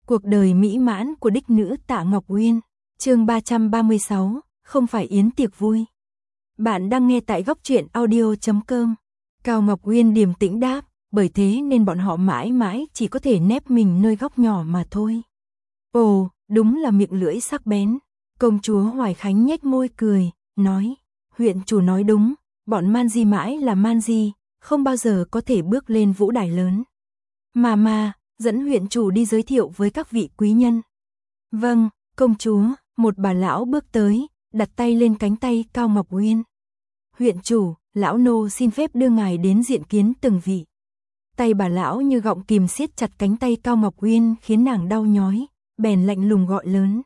Cuộc đời mỹ mãn của đích nữ Tạ Ngọc Uyên, chương 336, không phải yến tiệc vui. Bạn đang nghe tại góc truyện audio.com. Cao Ngọc Uyên điềm tĩnh đáp, bởi thế nên bọn họ mãi mãi chỉ có thể nép mình nơi góc nhỏ mà thôi. Ồ, đúng là miệng lưỡi sắc bén. Công chúa Hoài Khánh nhếch môi cười, nói, huyện chủ nói đúng, bọn man di mãi là man di, không bao giờ có thể bước lên vũ đài lớn. Mà, dẫn huyện chủ đi giới thiệu với các vị quý nhân. Vâng, công chúa, một bà lão bước tới, đặt tay lên cánh tay Cao Ngọc Uyên. Huyện chủ, lão nô xin phép đưa ngài đến diện kiến từng vị. Tay bà lão như gọng kìm siết chặt cánh tay Cao Ngọc Uyên khiến nàng đau nhói, bèn lạnh lùng gọi lớn.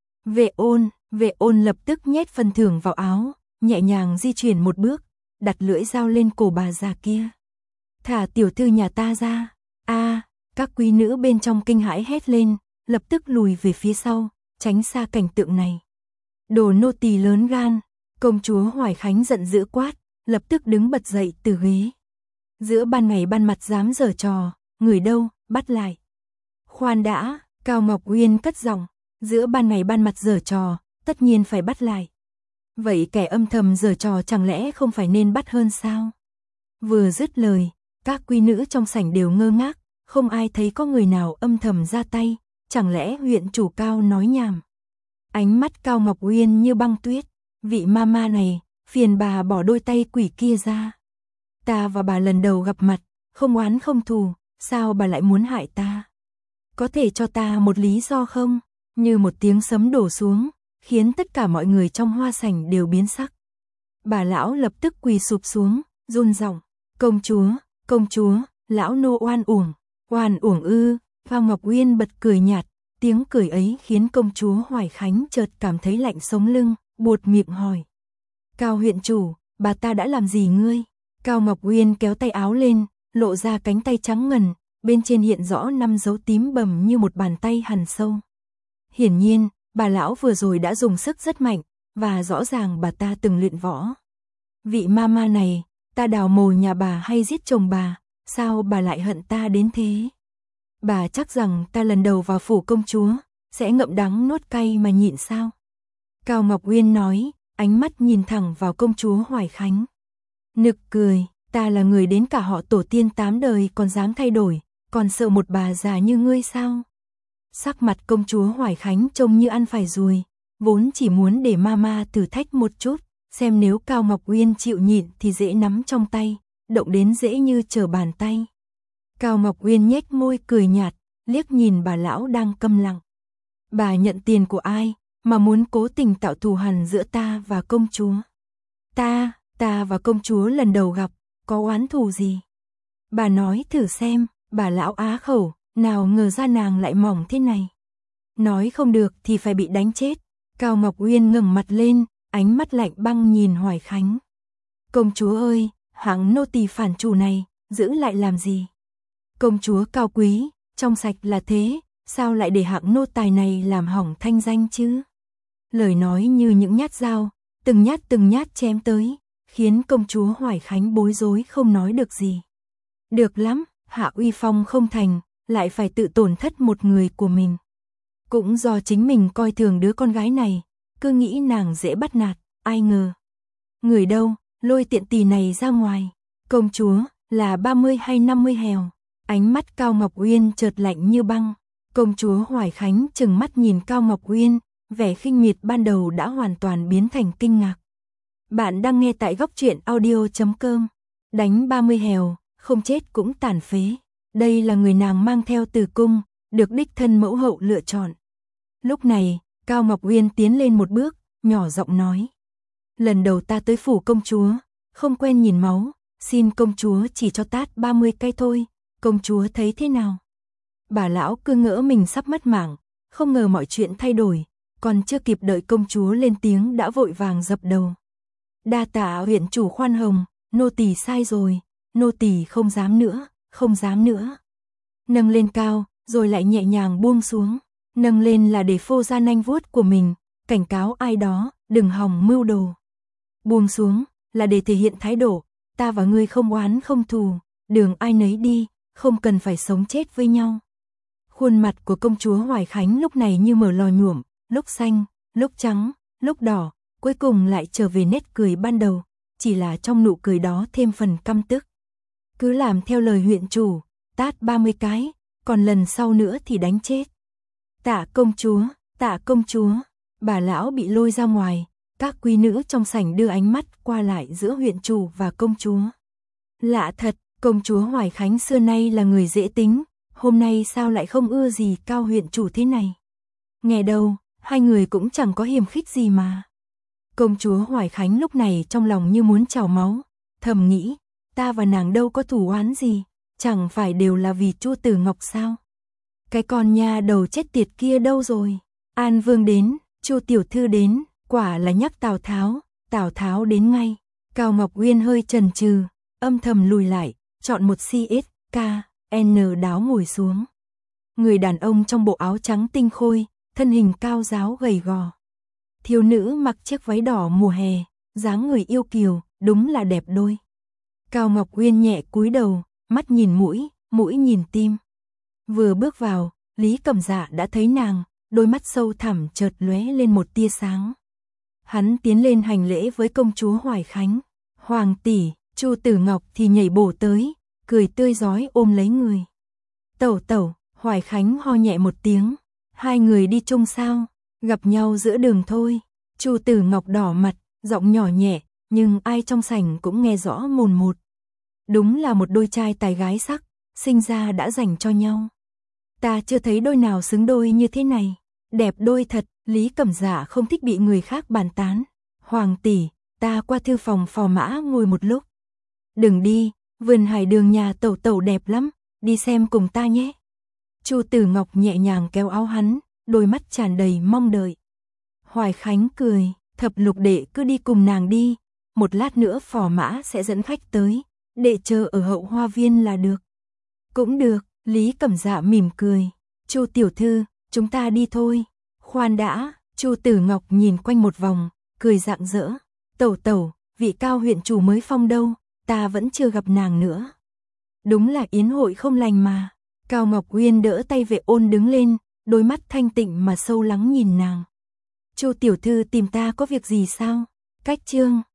Vệ ôn lập tức nhét phần thưởng vào áo, nhẹ nhàng di chuyển một bước, đặt lưỡi dao lên cổ bà già kia. Thả tiểu thư nhà ta ra. Các quý nữ bên trong kinh hãi hét lên, lập tức lùi về phía sau, tránh xa cảnh tượng này. Đồ nô tỳ lớn gan, công chúa Hoài Khánh giận dữ quát, lập tức đứng bật dậy từ ghế. Giữa ban ngày ban mặt dám giở trò, người đâu, bắt lại. Khoan đã, Cao Ngọc Uyên cất giọng, giữa ban ngày ban mặt giở trò, tất nhiên phải bắt lại. Vậy kẻ âm thầm giở trò chẳng lẽ không phải nên bắt hơn sao? Vừa dứt lời, các quý nữ trong sảnh đều ngơ ngác, không ai thấy có người nào âm thầm ra tay, chẳng lẽ huyện chủ Cao nói nhảm. Ánh mắt Cao Ngọc Uyên như băng tuyết, vị mama này, phiền bà bỏ đôi tay quỷ kia ra. Ta và bà lần đầu gặp mặt, không oán không thù, sao bà lại muốn hại ta? Có thể cho ta một lý do không? Như một tiếng sấm đổ xuống, khiến tất cả mọi người trong hoa sảnh đều biến sắc. Bà lão lập tức quỳ sụp xuống, run giọng, công chúa, lão nô oan uổng ư? Cao Ngọc Uyên bật cười nhạt, tiếng cười ấy khiến công chúa Hoài Khánh chợt cảm thấy lạnh sống lưng, buột miệng hỏi. Cao huyện chủ, bà ta đã làm gì ngươi? Cao Ngọc Uyên kéo tay áo lên, lộ ra cánh tay trắng ngần, bên trên hiện rõ 5 dấu tím bầm như một bàn tay hằn sâu. Hiển nhiên, bà lão vừa rồi đã dùng sức rất mạnh, và rõ ràng bà ta từng luyện võ. Vị mama này, ta đào mồ nhà bà hay giết chồng bà, sao bà lại hận ta đến thế? Bà chắc rằng ta lần đầu vào phủ công chúa, sẽ ngậm đắng nuốt cay mà nhịn sao? Cao Ngọc Uyên nói, ánh mắt nhìn thẳng vào công chúa Hoài Khánh. Nực cười, ta là người đến cả họ tổ tiên 8 đời còn dám thay đổi, còn sợ một bà già như ngươi sao? Sắc mặt công chúa Hoài Khánh trông như ăn phải ruồi, vốn chỉ muốn để mama thử thách một chút, xem nếu Cao Ngọc Uyên chịu nhịn thì dễ nắm trong tay, động đến dễ như trở bàn tay. Cao Ngọc Uyên nhếch môi cười nhạt, liếc nhìn bà lão đang câm lặng. Bà nhận tiền của ai mà muốn cố tình tạo thù hằn giữa ta và công chúa? Ta và công chúa lần đầu gặp, có oán thù gì? Bà nói thử xem, bà lão á khẩu, nào ngờ ra nàng lại mỏng thế này. Nói không được thì phải bị đánh chết. Cao Ngọc Uyên ngẩng mặt lên, ánh mắt lạnh băng nhìn Hoài Khánh. Công chúa ơi, hạng nô tỳ phản chủ này, giữ lại làm gì? Công chúa cao quý, trong sạch là thế, sao lại để hạng nô tài này làm hỏng thanh danh chứ? Lời nói như những nhát dao, từng nhát chém tới, khiến công chúa Hoài Khánh bối rối không nói được gì. Được lắm, hạ uy phong không thành, lại phải tự tổn thất một người của mình. Cũng do chính mình coi thường đứa con gái này, cứ nghĩ nàng dễ bắt nạt, ai ngờ. Người đâu, lôi tiện tỳ này ra ngoài. Công chúa, là 30 hay 50 hèo? Ánh mắt Cao Ngọc Uyên chợt lạnh như băng. Công chúa Hoài Khánh trừng mắt nhìn Cao Ngọc Uyên, vẻ khinh miệt ban đầu đã hoàn toàn biến thành kinh ngạc. Bạn đang nghe tại góc truyện audio.com. Đánh 30 hèo, không chết cũng tàn phế. Đây là người nàng mang theo từ cung, được đích thân mẫu hậu lựa chọn. Lúc này, Cao Ngọc Uyên tiến lên một bước, nhỏ giọng nói. Lần đầu ta tới phủ công chúa, không quen nhìn máu, xin công chúa chỉ cho tát 30 cây thôi, công chúa thấy thế nào? Bà lão cứ ngỡ mình sắp mất mạng, không ngờ mọi chuyện thay đổi, còn chưa kịp đợi công chúa lên tiếng đã vội vàng dập đầu. Đa tạ huyện chủ khoan hồng, nô tỳ sai rồi, nô tỳ không dám nữa. Nâng lên cao, rồi lại nhẹ nhàng buông xuống, nâng lên là để phô ra nanh vuốt của mình, cảnh cáo ai đó, đừng hòng mưu đồ. Buông xuống, là để thể hiện thái độ, ta và ngươi không oán không thù, đường ai nấy đi, không cần phải sống chết với nhau. Khuôn mặt của công chúa Hoài Khánh lúc này như mở lò nhuộm, lúc xanh, lúc trắng, lúc đỏ, cuối cùng lại trở về nét cười ban đầu, chỉ là trong nụ cười đó thêm phần căm tức. Cứ làm theo lời huyện chủ, tát 30 cái, còn lần sau nữa thì đánh chết. Tạ công chúa, bà lão bị lôi ra ngoài, các quý nữ trong sảnh đưa ánh mắt qua lại giữa huyện chủ và công chúa. Lạ thật, công chúa Hoài Khánh xưa nay là người dễ tính, hôm nay sao lại không ưa gì Cao huyện chủ thế này. Nghe đâu, hai người cũng chẳng có hiềm khích gì mà. Công chúa Hoài Khánh lúc này trong lòng như muốn trào máu, thầm nghĩ, ta và nàng đâu có thù oán gì, chẳng phải đều là vì Chu Tử Ngọc sao? Cái con nha đầu chết tiệt kia đâu rồi? An Vương đến, Chu tiểu thư đến, quả là nhắc Tào Tháo đến ngay. Cao Ngọc Uyên hơi chần chừ, âm thầm lùi lại, chọn một CSKN đáo ngồi xuống. Người đàn ông trong bộ áo trắng tinh khôi, thân hình cao ráo gầy gò. Thiếu nữ mặc chiếc váy đỏ mùa hè, dáng người yêu kiều, đúng là đẹp đôi. Cao Ngọc Uyên nhẹ cúi đầu, mắt nhìn mũi, mũi nhìn tim. Vừa bước vào, Lý Cẩm Dạ đã thấy nàng, đôi mắt sâu thẳm chợt lóe lên một tia sáng. Hắn tiến lên hành lễ với công chúa Hoài Khánh. Hoàng tỷ, Chu Tử Ngọc thì nhảy bổ tới, cười tươi rói ôm lấy người. Tẩu tẩu, Hoài Khánh ho nhẹ một tiếng. Hai người đi chung sao? Gặp nhau giữa đường thôi. Chu Tử Ngọc đỏ mặt, giọng nhỏ nhẹ, nhưng ai trong sảnh cũng nghe rõ mồn một. Đúng là một đôi trai tài gái sắc, sinh ra đã dành cho nhau. Ta chưa thấy đôi nào xứng đôi như thế này. Đẹp đôi thật, Lý Cẩm Dạ không thích bị người khác bàn tán. Hoàng tỷ, ta qua thư phòng phò mã ngồi một lúc. Đừng đi, vườn hải đường nhà tẩu tẩu đẹp lắm, đi xem cùng ta nhé. Chu Tử Ngọc nhẹ nhàng kéo áo hắn, đôi mắt tràn đầy mong đợi. Hoài Khánh cười, Thập Lục đệ cứ đi cùng nàng đi, một lát nữa phò mã sẽ dẫn khách tới, đệ chờ ở hậu hoa viên là được. Cũng được, Lý Cẩm Dạ mỉm cười. Chu tiểu thư, chúng ta đi thôi. Khoan đã, Chu Tử Ngọc nhìn quanh một vòng, cười rạng rỡ. Tẩu tẩu, vị Cao huyện chủ mới phong đâu, ta vẫn chưa gặp nàng nữa. Đúng là yến hội không lành mà. Cao Ngọc Uyên đỡ tay Vệ Ôn đứng lên, đôi mắt thanh tịnh mà sâu lắng nhìn nàng. Chu tiểu thư tìm ta có việc gì sao? Cách chương